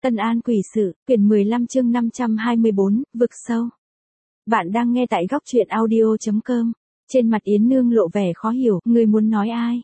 Tân An Quỷ Sự, quyển 15 chương 524, vực sâu. Bạn đang nghe tại góc truyện audio.com. Trên mặt Yến Nương lộ vẻ khó hiểu, người muốn nói ai?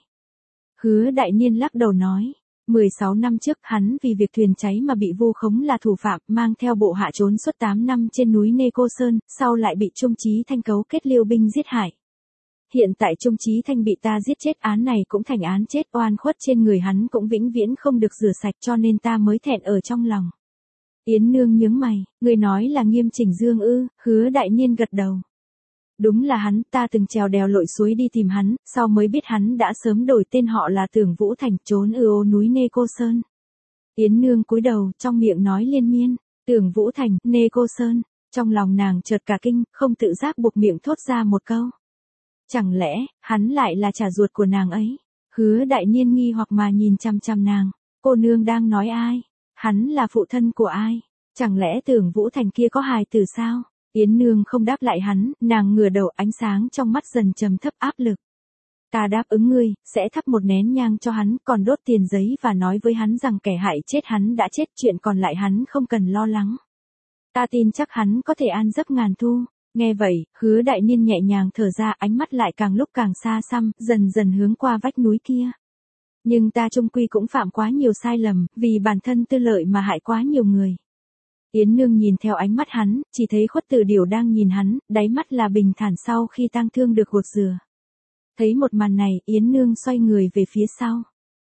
Hứa Đại Niên lắc đầu nói. 16 năm trước hắn vì việc thuyền cháy mà bị vu khống là thủ phạm, mang theo bộ hạ trốn suốt 8 năm trên núi Nê Cô Sơn, sau lại bị Trung Chí Thanh cấu kết liêu binh giết hại. Hiện tại Trung Chí Thanh bị ta giết chết, án này cũng thành án chết, oan khuất trên người hắn cũng vĩnh viễn không được rửa sạch, cho nên ta mới thẹn ở trong lòng. Yến Nương nhướng mày, người nói là Nghiêm Chỉnh Dương ư? Hứa Đại Niên gật đầu. Đúng là hắn, ta từng trèo đèo lội suối đi tìm hắn, sau mới biết hắn đã sớm đổi tên họ là Tưởng Vũ Thành, trốn ở ô núi Nê Cô Sơn. Yến Nương cúi đầu, trong miệng nói liên miên, Tưởng Vũ Thành, Nê Cô Sơn. Trong lòng nàng chợt cả kinh, không tự giác buộc miệng thốt ra một câu. Chẳng lẽ, hắn lại là cha ruột của nàng ấy? Hứa Đại Niên nghi hoặc mà nhìn chằm chằm nàng. Cô nương đang nói ai? Hắn là phụ thân của ai? Chẳng lẽ Tưởng Vũ Thành kia có hài tử sao? Yến Nương không đáp lại hắn, nàng ngửa đầu, ánh sáng trong mắt dần trầm thấp áp lực. Ta đáp ứng ngươi, sẽ thắp một nén nhang cho hắn, còn đốt tiền giấy và nói với hắn rằng kẻ hại chết hắn đã chết, chuyện còn lại hắn không cần lo lắng. Ta tin chắc hắn có thể an giấc ngàn thu. Nghe vậy, Hứa Đại Niên nhẹ nhàng thở ra, ánh mắt lại càng lúc càng xa xăm, dần dần hướng qua vách núi kia. Nhưng ta chung quy cũng phạm quá nhiều sai lầm, vì bản thân tư lợi mà hại quá nhiều người. Yến Nương nhìn theo ánh mắt hắn, chỉ thấy Khuất Tử Điểu đang nhìn hắn, đáy mắt là bình thản sau khi tang thương được gột rửa. Thấy một màn này, Yến Nương xoay người về phía sau.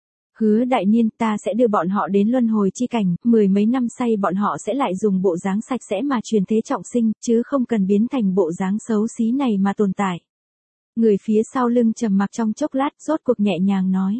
Hứa Đại Niên, ta sẽ đưa bọn họ đến luân hồi chi cảnh, 10 mấy năm say bọn họ sẽ lại dùng bộ dáng sạch sẽ mà truyền thế trọng sinh, chứ không cần biến thành bộ dáng xấu xí này mà tồn tại. Người phía sau lưng trầm mặc trong chốc lát, rốt cuộc nhẹ nhàng nói.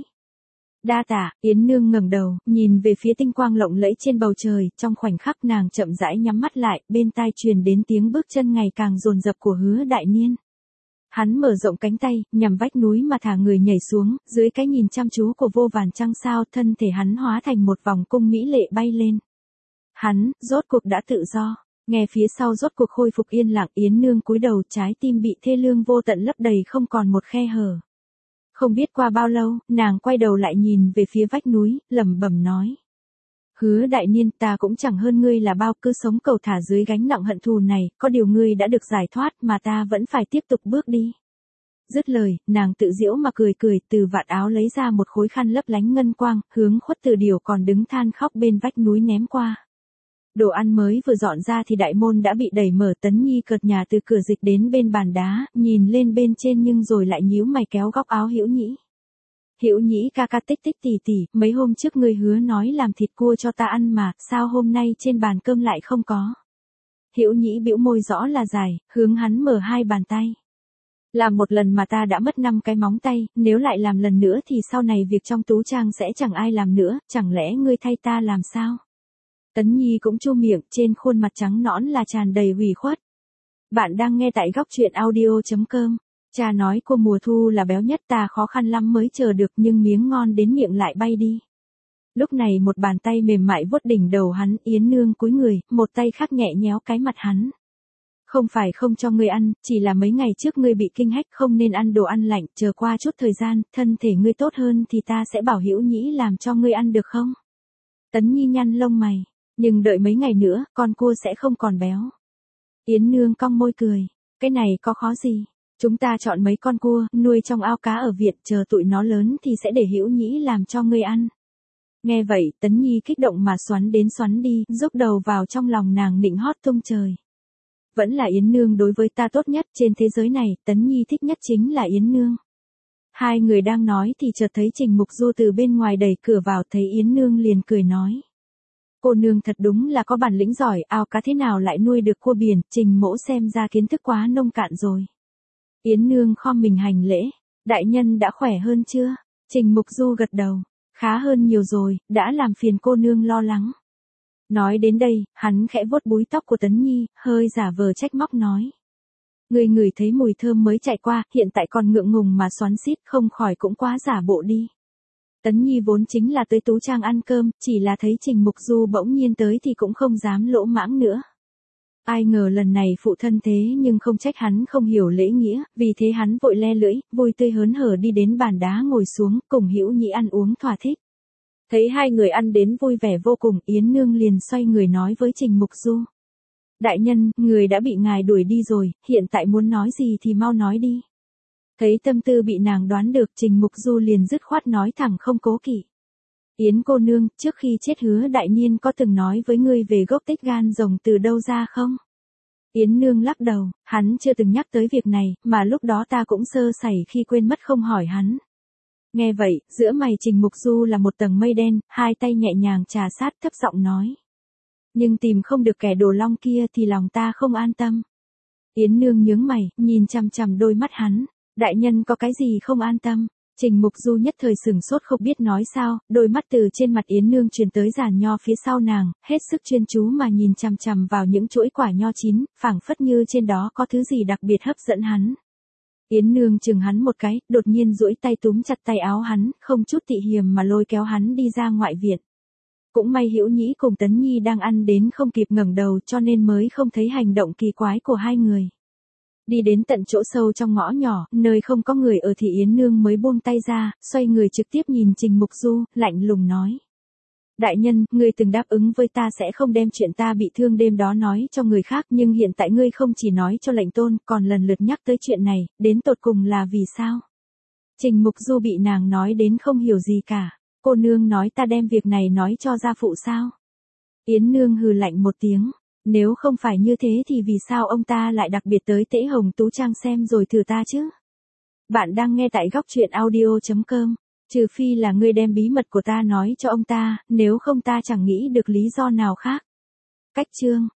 Đa tạ. Yến Nương ngẩng đầu, nhìn về phía tinh quang lộng lẫy trên bầu trời, trong khoảnh khắc nàng chậm rãi nhắm mắt lại, bên tai truyền đến tiếng bước chân ngày càng dồn dập của Hứa Đại Niên. Hắn mở rộng cánh tay, nhằm vách núi mà thả người nhảy xuống, dưới cái nhìn chăm chú của vô vàn trăng sao, thân thể hắn hóa thành một vòng cung mỹ lệ bay lên. Hắn, rốt cuộc đã tự do. Nghe phía sau rốt cuộc khôi phục yên lặng, Yến Nương cúi đầu, trái tim bị thê lương vô tận lấp đầy không còn một khe hở. Không biết qua bao lâu, nàng quay đầu lại nhìn về phía vách núi, lẩm bẩm nói. Hứa Đại Niên, ta cũng chẳng hơn ngươi là bao, cứ sống cầu thả dưới gánh nặng hận thù này, có điều ngươi đã được giải thoát mà ta vẫn phải tiếp tục bước đi. Dứt lời, nàng tự giễu mà cười cười, từ vạt áo lấy ra một khối khăn lấp lánh ngân quang, hướng Khuất Tử Điểu còn đứng than khóc bên vách núi ném qua. Đồ ăn mới vừa dọn ra thì đại môn đã bị đẩy mở, Tấn Nhi cợt nhà từ cửa dịch đến bên bàn đá, nhìn lên bên trên nhưng rồi lại nhíu mày kéo góc áo Hữu Nhĩ. Hữu Nhĩ ca ca, tích tích tỉ tỉ, mấy hôm trước ngươi hứa nói làm thịt cua cho ta ăn mà, sao hôm nay trên bàn cơm lại không có? Hữu Nhĩ bĩu môi rõ là dài, hướng hắn mở hai bàn tay. Làm một lần mà ta đã mất 5 cái móng tay, nếu lại làm lần nữa thì sau này việc trong tú trang sẽ chẳng ai làm nữa, chẳng lẽ ngươi thay ta làm sao? Tấn Nhi cũng chu miệng, trên khuôn mặt trắng nõn là tràn đầy ủy khuất. Bạn đang nghe tại góc truyện audio.com. Cha nói cua mùa thu là béo nhất, ta khó khăn lắm mới chờ được, nhưng miếng ngon đến miệng lại bay đi. Lúc này một bàn tay mềm mại vuốt đỉnh đầu hắn, Yến Nương cúi người, một tay khác nhẹ nhéo cái mặt hắn. Không phải không cho ngươi ăn, chỉ là mấy ngày trước ngươi bị kinh hách không nên ăn đồ ăn lạnh, chờ qua chút thời gian, thân thể ngươi tốt hơn thì ta sẽ bảo Hữu Nhĩ làm cho ngươi ăn được không? Tấn Nhi nhăn lông mày, nhưng đợi mấy ngày nữa, con cua sẽ không còn béo. Yến Nương cong môi cười, cái này có khó gì? Chúng ta chọn mấy con cua, nuôi trong ao cá ở viện, chờ tụi nó lớn thì sẽ để Hữu Nhĩ làm cho ngươi ăn. Nghe vậy, Tấn Nhi kích động mà xoắn đến xoắn đi, rúc đầu vào trong lòng nàng nịnh hót tung trời. Vẫn là Yến Nương đối với ta tốt nhất, trên thế giới này, Tấn Nhi thích nhất chính là Yến Nương. Hai người đang nói thì chợt thấy Trình Mục Du từ bên ngoài đẩy cửa vào, thấy Yến Nương liền cười nói. Cô nương thật đúng là có bản lĩnh giỏi, ao cá thế nào lại nuôi được cua biển, Trình mỗ xem ra kiến thức quá nông cạn rồi. Yến Nương khom mình hành lễ, đại nhân đã khỏe hơn chưa? Trình Mục Du gật đầu, khá hơn nhiều rồi, đã làm phiền cô nương lo lắng. Nói đến đây, hắn khẽ vuốt búi tóc của Tấn Nhi, hơi giả vờ trách móc nói. Người ngửi thấy mùi thơm mới chạy qua, hiện tại còn ngượng ngùng mà xoắn xít, không khỏi cũng quá giả bộ đi. Tấn Nhi vốn chính là tới tú trang ăn cơm, chỉ là thấy Trình Mục Du bỗng nhiên tới thì cũng không dám lỗ mãng nữa. Ai ngờ lần này phụ thân thế nhưng không trách hắn không hiểu lễ nghĩa, vì thế hắn vội le lưỡi, vui tươi hớn hở đi đến bàn đá ngồi xuống, cùng Hữu Nhĩ ăn uống thỏa thích. Thấy hai người ăn đến vui vẻ vô cùng, Yến Nương liền xoay người nói với Trình Mục Du. Đại nhân, người đã bị ngài đuổi đi rồi, hiện tại muốn nói gì thì mau nói đi. Thấy tâm tư bị nàng đoán được, Trình Mục Du liền dứt khoát nói thẳng không cố kỵ. Yến cô nương, trước khi chết Hứa đại niên có từng nói với ngươi về gốc tích gan rồng từ đâu ra không? Yến Nương lắc đầu, hắn chưa từng nhắc tới việc này, mà lúc đó ta cũng sơ sẩy khi quên mất không hỏi hắn. Nghe vậy, giữa mày Trình Mục Du là một tầng mây đen, hai tay nhẹ nhàng trà sát thấp giọng nói. Nhưng tìm không được kẻ đồ long kia thì lòng ta không an tâm. Yến Nương nhướng mày, nhìn chằm chằm đôi mắt hắn. Đại nhân có cái gì không an tâm? Trình Mục Du nhất thời sửng sốt không biết nói sao, đôi mắt từ trên mặt Yến Nương truyền tới giàn nho phía sau nàng, hết sức chuyên chú mà nhìn chằm chằm vào những chuỗi quả nho chín, phảng phất như trên đó có thứ gì đặc biệt hấp dẫn hắn. Yến Nương chừng hắn một cái, đột nhiên duỗi tay túm chặt tay áo hắn, không chút tị hiềm mà lôi kéo hắn đi ra ngoại viện. Cũng may Hữu Nhĩ cùng Tấn Nhi đang ăn đến không kịp ngẩng đầu cho nên mới không thấy hành động kỳ quái của hai người. Đi đến tận chỗ sâu trong ngõ nhỏ, nơi không có người ở thì Yến Nương mới buông tay ra, xoay người trực tiếp nhìn Trình Mục Du, lạnh lùng nói. Đại nhân, ngươi từng đáp ứng với ta sẽ không đem chuyện ta bị thương đêm đó nói cho người khác, nhưng hiện tại ngươi không chỉ nói cho lệnh tôn, còn lần lượt nhắc tới chuyện này, đến tột cùng là vì sao? Trình Mục Du bị nàng nói đến không hiểu gì cả. Cô nương nói ta đem việc này nói cho gia phụ sao? Yến Nương hừ lạnh một tiếng. Nếu không phải như thế thì vì sao ông ta lại đặc biệt tới Tễ Hồng Tú Trang xem rồi thử ta chứ? Bạn đang nghe tại góc truyện audio.com. Trừ phi là ngươi đem bí mật của ta nói cho ông ta, nếu không ta chẳng nghĩ được lý do nào khác. Cách chương